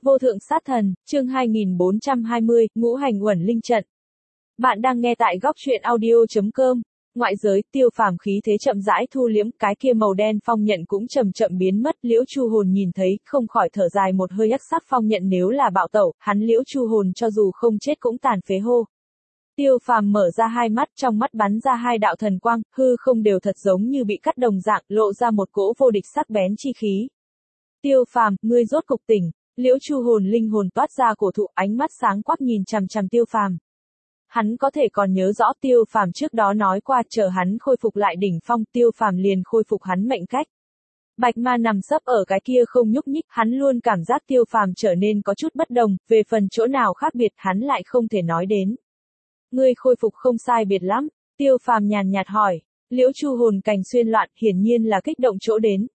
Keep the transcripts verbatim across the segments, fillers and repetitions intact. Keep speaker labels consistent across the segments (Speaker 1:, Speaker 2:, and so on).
Speaker 1: Vô thượng sát thần, chương hai nghìn bốn trăm hai mươi, ngũ hành uẩn linh trận. Bạn đang nghe tại góc truyện audio chấm com. Ngoại giới, Tiêu Phàm khí thế chậm rãi thu liễm, cái kia màu đen phong nhận cũng chậm chậm biến mất. Liễu Chu Hồn nhìn thấy, không khỏi thở dài một hơi, hắc sắc phong nhận nếu là bạo tẩu, hắn Liễu Chu Hồn cho dù không chết cũng tàn phế hô. Tiêu Phàm mở ra hai mắt, trong mắt bắn ra hai đạo thần quang, hư không đều thật giống như bị cắt đồng dạng, lộ ra một cỗ vô địch sắc bén chi khí. Tiêu Phàm, ngươi rốt cục tỉnh. Liễu Chu Hồn linh hồn toát ra cổ thụ, ánh mắt sáng quắc nhìn chằm chằm Tiêu Phàm. Hắn có thể còn nhớ rõ Tiêu Phàm trước đó nói qua, chờ hắn khôi phục lại đỉnh phong, Tiêu Phàm liền khôi phục hắn mệnh cách. Bạch Ma nằm sấp ở cái kia không nhúc nhích, hắn luôn cảm giác Tiêu Phàm trở nên có chút bất đồng, về phần chỗ nào khác biệt hắn lại không thể nói đến. Ngươi khôi phục không sai biệt lắm, Tiêu Phàm nhàn nhạt hỏi. Liễu Chu Hồn cành xuyên loạn, hiển nhiên là kích động chỗ đến.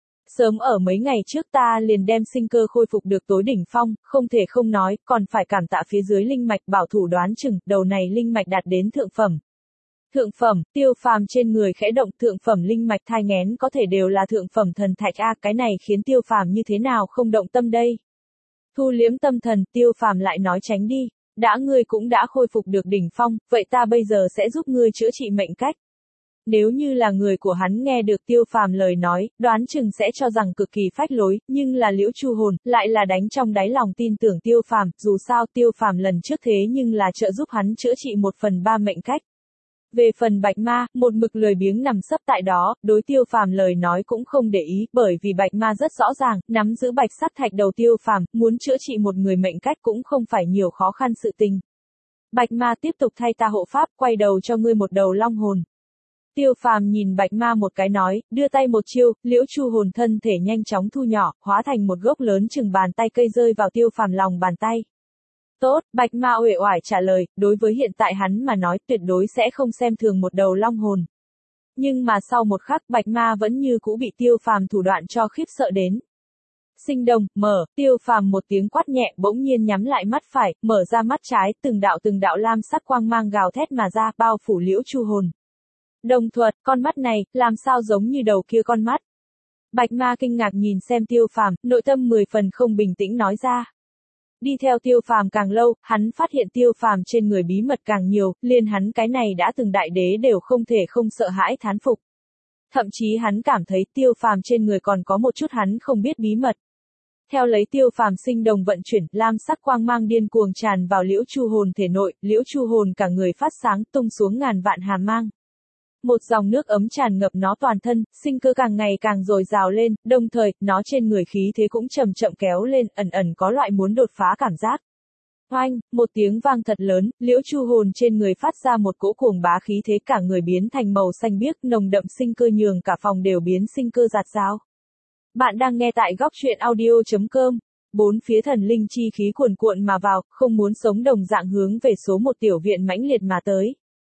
Speaker 1: Sớm ở mấy ngày trước ta liền đem sinh cơ khôi phục được tối đỉnh phong, không thể không nói, còn phải cảm tạ phía dưới linh mạch bảo thủ đoán chừng, đầu này linh mạch đạt đến thượng phẩm. Thượng phẩm, Tiêu Phàm trên người khẽ động, thượng phẩm linh mạch thai nghén có thể đều là thượng phẩm thần thạch a, cái này khiến Tiêu Phàm như thế nào không động tâm đây. Thu liễm tâm thần, Tiêu Phàm lại nói tránh đi, đã ngươi cũng đã khôi phục được đỉnh phong, vậy ta bây giờ sẽ giúp ngươi chữa trị mệnh cách. Nếu như là người của hắn nghe được Tiêu Phàm lời nói, đoán chừng sẽ cho rằng cực kỳ phách lối, nhưng là Liễu Chu Hồn, lại là đánh trong đáy lòng tin tưởng Tiêu Phàm, dù sao Tiêu Phàm lần trước thế nhưng là trợ giúp hắn chữa trị một phần ba mệnh cách. Về phần Bạch Ma, một mực lười biếng nằm sấp tại đó, đối Tiêu Phàm lời nói cũng không để ý, bởi vì Bạch Ma rất rõ ràng, nắm giữ bạch sắc thạch đầu Tiêu Phàm, muốn chữa trị một người mệnh cách cũng không phải nhiều khó khăn sự tình. Bạch Ma tiếp tục thay ta hộ pháp, quay đầu cho ngươi một đầu long hồn. Tiêu Phàm nhìn Bạch Ma một cái nói, đưa tay một chiêu, Liễu Chu Hồn thân thể nhanh chóng thu nhỏ, hóa thành một gốc lớn chừng bàn tay cây rơi vào Tiêu Phàm lòng bàn tay. Tốt, Bạch Ma uể oải trả lời, đối với hiện tại hắn mà nói tuyệt đối sẽ không xem thường một đầu long hồn. Nhưng mà sau một khắc Bạch Ma vẫn như cũ bị Tiêu Phàm thủ đoạn cho khiếp sợ đến. Sinh đồng, mở, Tiêu Phàm một tiếng quát nhẹ, bỗng nhiên nhắm lại mắt phải, mở ra mắt trái, từng đạo từng đạo lam sắc quang mang gào thét mà ra, bao phủ Liễu Chu Hồn. Đồng thuật, con mắt này, làm sao giống như đầu kia con mắt? Bạch Ma kinh ngạc nhìn xem Tiêu Phàm, nội tâm mười phần không bình tĩnh nói ra. Đi theo Tiêu Phàm càng lâu, hắn phát hiện Tiêu Phàm trên người bí mật càng nhiều, liền hắn cái này đã từng đại đế đều không thể không sợ hãi thán phục. Thậm chí hắn cảm thấy Tiêu Phàm trên người còn có một chút hắn không biết bí mật. Theo lấy Tiêu Phàm sinh đồng vận chuyển, lam sắc quang mang điên cuồng tràn vào Liễu Chu Hồn thể nội, Liễu Chu Hồn cả người phát sáng, tung xuống ngàn vạn hàm mang. Một dòng nước ấm tràn ngập nó toàn thân, sinh cơ càng ngày càng dồi dào lên, đồng thời, nó trên người khí thế cũng chậm chậm kéo lên, ẩn ẩn có loại muốn đột phá cảm giác. Oanh, một tiếng vang thật lớn, Liễu Chu Hồn trên người phát ra một cỗ cuồng bá khí thế, cả người biến thành màu xanh biếc, nồng đậm sinh cơ nhường cả phòng đều biến sinh cơ rạt rào. Bạn đang nghe tại góc truyện audio chấm com. Bốn phía thần linh chi khí cuồn cuộn mà vào, không muốn sống đồng dạng hướng về số một tiểu viện mãnh liệt mà tới.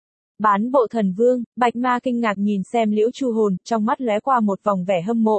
Speaker 1: Bán bộ thần vương, Bạch Ma kinh ngạc nhìn xem Liễu Chu Hồn, trong mắt lóe qua một vòng vẻ hâm mộ.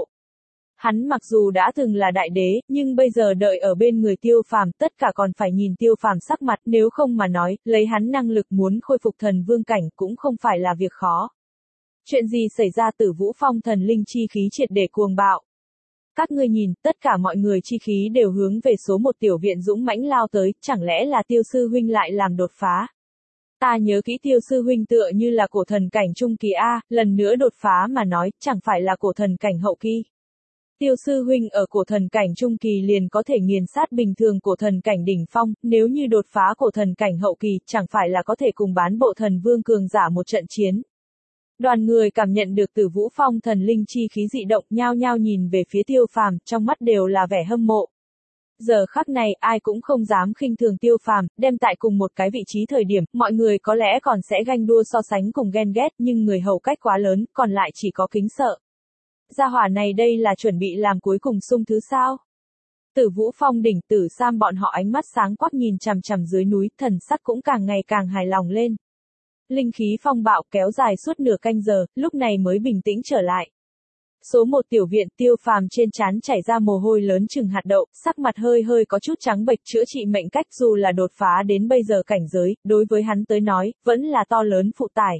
Speaker 1: Hắn mặc dù đã từng là đại đế, nhưng bây giờ đợi ở bên người Tiêu Phàm, tất cả còn phải nhìn Tiêu Phàm sắc mặt, nếu không mà nói, lấy hắn năng lực muốn khôi phục thần vương cảnh cũng không phải là việc khó. Chuyện gì xảy ra? Tử Vũ Phong thần linh chi khí triệt để cuồng bạo. Các ngươi nhìn, tất cả mọi người chi khí đều hướng về số một tiểu viện dũng mãnh lao tới, chẳng lẽ là Tiêu sư huynh lại làm đột phá? Ta nhớ kỹ Tiêu sư huynh tựa như là cổ thần cảnh trung kỳ a, lần nữa đột phá mà nói, chẳng phải là cổ thần cảnh hậu kỳ. Tiêu sư huynh ở cổ thần cảnh trung kỳ liền có thể nghiền sát bình thường cổ thần cảnh đỉnh phong, nếu như đột phá cổ thần cảnh hậu kỳ, chẳng phải là có thể cùng bán bộ thần vương cường giả một trận chiến. Đoàn người cảm nhận được Tử Vũ Phong thần linh chi khí dị động, nhao nhao nhìn về phía Tiêu Phàm, trong mắt đều là vẻ hâm mộ. Giờ khắc này, ai cũng không dám khinh thường Tiêu Phàm, đem tại cùng một cái vị trí thời điểm, mọi người có lẽ còn sẽ ganh đua so sánh cùng ghen ghét, nhưng người hầu cách quá lớn, còn lại chỉ có kính sợ. Gia hỏa này đây là chuẩn bị làm cuối cùng sung thứ sao? Tử Vũ Phong đỉnh, Tử Sam bọn họ ánh mắt sáng quắc nhìn chằm chằm dưới núi, thần sắc cũng càng ngày càng hài lòng lên. Linh khí phong bạo kéo dài suốt nửa canh giờ, lúc này mới bình tĩnh trở lại. Số một tiểu viện, Tiêu Phàm trên trán chảy ra mồ hôi lớn chừng hạt đậu, sắc mặt hơi hơi có chút trắng bệch, chữa trị mệnh cách dù là đột phá đến bây giờ cảnh giới, đối với hắn tới nói, vẫn là to lớn phụ tải.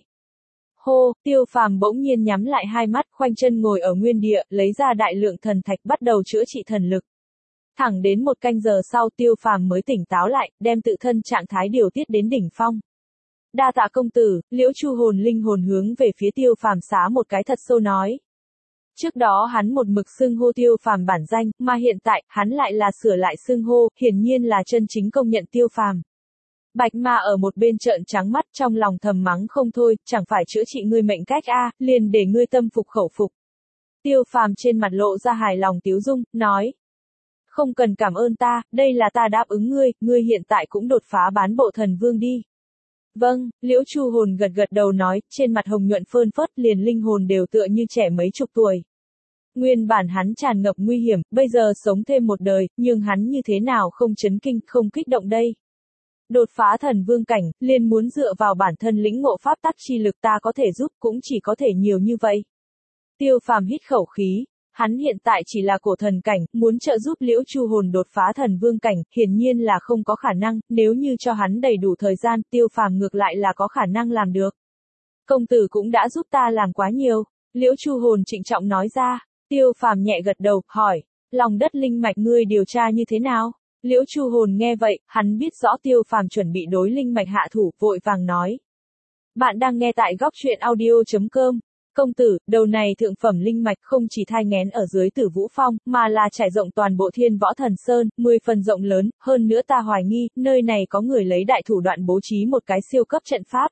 Speaker 1: Hô, Tiêu Phàm bỗng nhiên nhắm lại hai mắt, khoanh chân ngồi ở nguyên địa, lấy ra đại lượng thần thạch bắt đầu chữa trị thần lực. Thẳng đến một canh giờ sau Tiêu Phàm mới tỉnh táo lại, đem tự thân trạng thái điều tiết đến đỉnh phong. Đa tạ công tử, Liễu Chu hồn linh hồn hướng về phía Tiêu Phàm xá một cái thật sâu nói. Trước đó hắn một mực xưng hô Tiêu Phàm bản danh, mà hiện tại, hắn lại là sửa lại xưng hô, hiển nhiên là chân chính công nhận Tiêu Phàm. Bạch Ma ở một bên trợn trắng mắt trong lòng thầm mắng không thôi, chẳng phải chữa trị ngươi mệnh cách a, liền để ngươi tâm phục khẩu phục. Tiêu Phàm trên mặt lộ ra hài lòng tiếu dung, nói. Không cần cảm ơn ta, đây là ta đáp ứng ngươi, ngươi hiện tại cũng đột phá bán bộ thần vương đi. Vâng, Liễu Chu hồn gật gật đầu nói, trên mặt hồng nhuận phơn phớt liền linh hồn đều tựa như trẻ mấy chục tuổi. Nguyên bản hắn tràn ngập nguy hiểm, bây giờ sống thêm một đời, nhưng hắn như thế nào không chấn kinh, không kích động đây. Đột phá thần vương cảnh, liền muốn dựa vào bản thân lĩnh ngộ pháp tắc chi lực ta có thể giúp, cũng chỉ có thể nhiều như vậy. Tiêu Phàm hít khẩu khí, hắn hiện tại chỉ là cổ thần cảnh, muốn trợ giúp Liễu Chu hồn đột phá thần vương cảnh, hiển nhiên là không có khả năng, nếu như cho hắn đầy đủ thời gian, Tiêu Phàm ngược lại là có khả năng làm được. Công tử cũng đã giúp ta làm quá nhiều, Liễu Chu hồn trịnh trọng nói ra. Tiêu Phàm nhẹ gật đầu, hỏi, lòng đất linh mạch ngươi điều tra như thế nào? Liễu Chu hồn nghe vậy, hắn biết rõ Tiêu Phàm chuẩn bị đối linh mạch hạ thủ, vội vàng nói. Bạn đang nghe tại góc truyện audio chấm com. Công tử, đầu này thượng phẩm linh mạch không chỉ thai nghén ở dưới Tử Vũ Phong, mà là trải rộng toàn bộ Thiên Võ Thần Sơn, mười phần rộng lớn, hơn nữa ta hoài nghi, nơi này có người lấy đại thủ đoạn bố trí một cái siêu cấp trận pháp.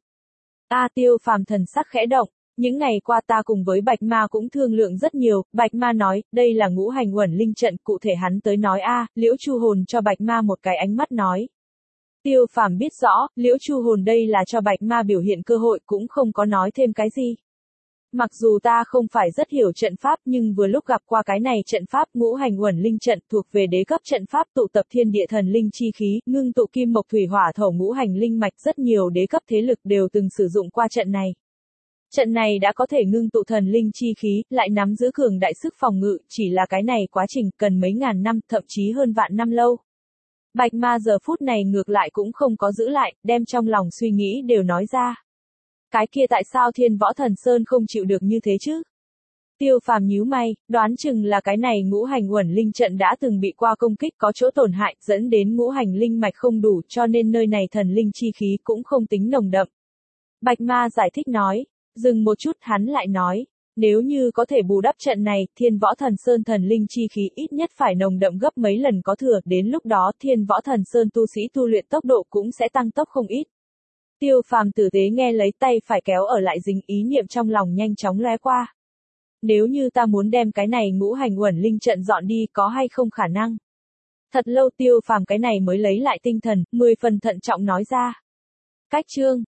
Speaker 1: A Tiêu Phàm thần sắc khẽ động. Những ngày qua ta cùng với Bạch Ma cũng thương lượng rất nhiều, Bạch Ma nói, đây là ngũ hành uẩn linh trận, cụ thể hắn tới nói a, Liễu Chu hồn cho Bạch Ma một cái ánh mắt nói. Tiêu Phàm biết rõ, Liễu Chu hồn đây là cho Bạch Ma biểu hiện cơ hội, cũng không có nói thêm cái gì. Mặc dù ta không phải rất hiểu trận pháp nhưng vừa lúc gặp qua cái này trận pháp ngũ hành uẩn linh trận thuộc về đế cấp trận pháp tụ tập thiên địa thần linh chi khí, ngưng tụ kim mộc thủy hỏa thổ ngũ hành linh mạch, rất nhiều đế cấp thế lực đều từng sử dụng qua trận này. Trận này đã có thể ngưng tụ thần linh chi khí, lại nắm giữ cường đại sức phòng ngự, chỉ là cái này quá trình cần mấy ngàn năm, thậm chí hơn vạn năm lâu. Bạch Ma giờ phút này ngược lại cũng không có giữ lại, đem trong lòng suy nghĩ đều nói ra. Cái kia tại sao Thiên Võ Thần Sơn không chịu được như thế chứ? Tiêu Phàm nhíu mày, đoán chừng là cái này ngũ hành uẩn linh trận đã từng bị qua công kích có chỗ tổn hại, dẫn đến ngũ hành linh mạch không đủ, cho nên nơi này thần linh chi khí cũng không tính nồng đậm. Bạch Ma giải thích nói. Dừng một chút hắn lại nói, nếu như có thể bù đắp trận này, Thiên Võ Thần Sơn thần linh chi khí ít nhất phải nồng đậm gấp mấy lần có thừa, đến lúc đó Thiên Võ Thần Sơn tu sĩ tu luyện tốc độ cũng sẽ tăng tốc không ít. Tiêu Phàm tử tế nghe lấy tay phải kéo ở lại dính ý niệm trong lòng nhanh chóng lóe qua. Nếu như ta muốn đem cái này ngũ hành uẩn linh trận dọn đi có hay không khả năng? Thật lâu Tiêu Phàm cái này mới lấy lại tinh thần, mười phần thận trọng nói ra. Cách chương